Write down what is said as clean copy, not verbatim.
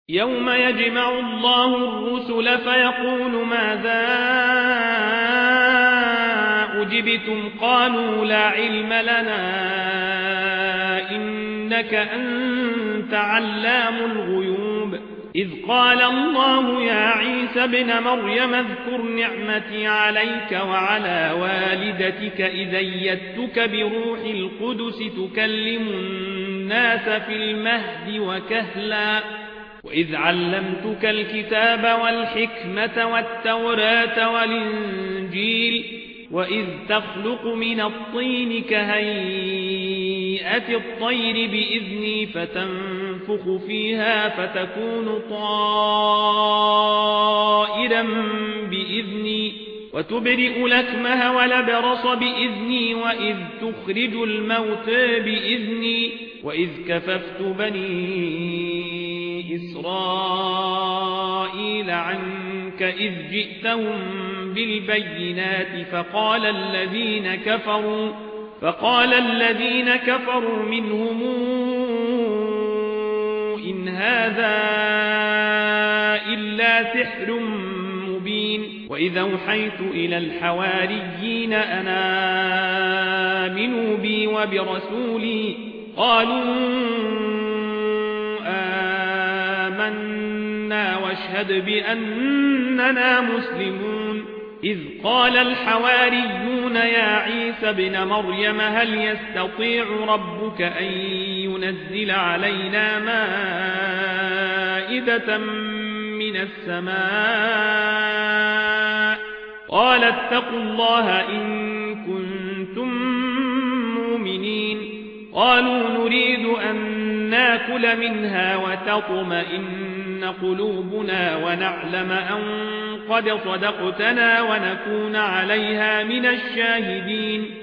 يوم يجمع الله الرسل فيقول ماذا أجبتم قالوا لا علم لنا إنك أنت علام الغيوب إذ قال الله يا عيسى ابن مريم اذكر نعمتي عليك وعلى والدتك إذ أيدتك بروح القدس تكلم الناس في المهد وكهلا وإذ علمتك الكتاب والحكمة والتوراة والإنجيل وإذ تخلق من الطين كهيئة الطير بإذني فتنفخ فيها فتكون طائرا بإذني وتبرئ الأكمه والأبرص بإذني وإذ تخرج الموتى بإذني وإذ كففت بني إسرائيل عنك إذ جئتهم بالبينات فقال الذين كفروا منهم إن هذا إلا سحر مبين وإذا أوحيت إلى الحواريين أن آمنوا بي وبرسولي قالوا آمنا واشهد بأننا مسلمون إذ قال الحواريون يا عيسى ابن مريم هل يستطيع ربك أن ينزل علينا مائدة من السماء قال اتقوا الله إن كنتم مؤمنين قالوا نريد أن ناكل منها وتطمئن قلوبنا ونعلم أن قد صدقتنا ونكون عليها من الشاهدين